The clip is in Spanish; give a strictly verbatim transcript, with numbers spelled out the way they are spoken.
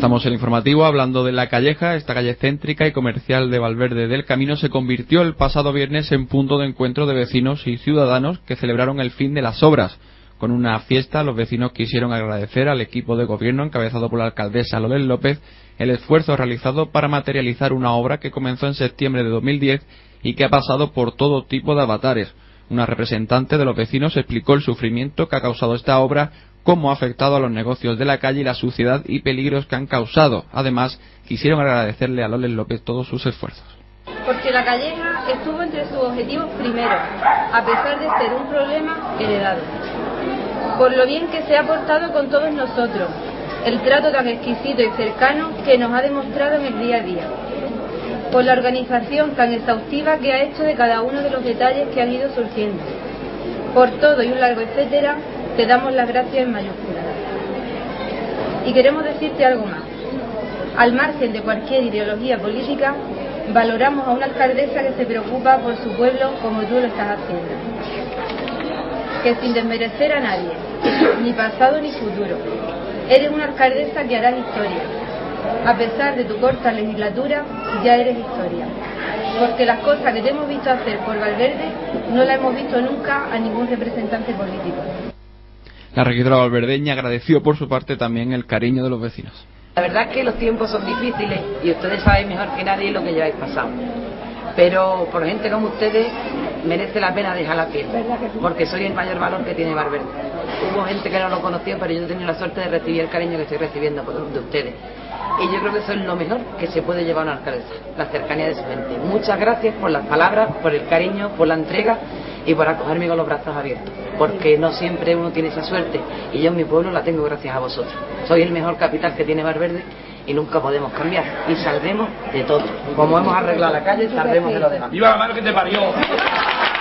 Comenzamos el informativo hablando de La Calleja. Esta calle céntrica y comercial de Valverde del Camino se convirtió el pasado viernes en punto de encuentro de vecinos y ciudadanos que celebraron el fin de las obras. Con una fiesta, los vecinos quisieron agradecer al equipo de gobierno encabezado por la alcaldesa Loles López el esfuerzo realizado para materializar una obra que comenzó en septiembre de dos mil diez y que ha pasado por todo tipo de avatares. Una representante de los vecinos explicó el sufrimiento que ha causado esta obra, cómo ha afectado a los negocios de la calle y la suciedad y peligros que han causado. Además, quisieron agradecerle a Loles López todos sus esfuerzos. Porque La Calleja estuvo entre sus objetivos primeros, a pesar de ser un problema heredado. Por lo bien que se ha portado con todos nosotros, el trato tan exquisito y cercano que nos ha demostrado en el día a día. Por la organización tan exhaustiva que ha hecho de cada uno de los detalles que han ido surgiendo. Por todo y un largo etcétera, te damos las gracias en mayúsculas. Y queremos decirte algo más. Al margen de cualquier ideología política, valoramos a una alcaldesa que se preocupa por su pueblo como tú lo estás haciendo. Que sin desmerecer a nadie, ni pasado ni futuro, eres una alcaldesa que harás historia. A pesar de tu corta legislatura, ya eres historia. Porque las cosas que te hemos visto hacer por Valverde no las hemos visto nunca a ningún representante político. La regidora valverdeña agradeció por su parte también el cariño de los vecinos. La verdad es que los tiempos son difíciles y ustedes saben mejor que nadie lo que lleváis pasado. Pero por gente como ustedes merece la pena dejar la piel, porque soy el mayor valor que tiene Valverde. Hubo gente que no lo conocía, pero yo he tenido la suerte de recibir el cariño que estoy recibiendo de ustedes. Y yo creo que eso es lo mejor que se puede llevar a una alcaldesa, la cercanía de su gente. Muchas gracias por las palabras, por el cariño, por la entrega y por acogerme con los brazos abiertos, porque no siempre uno tiene esa suerte y yo en mi pueblo la tengo gracias a vosotros. Soy el mejor capital que tiene Valverde y nunca podemos cambiar y saldremos de todo. Como hemos arreglado la calle, saldremos de lo demás. ¡Viva la madre que te parió!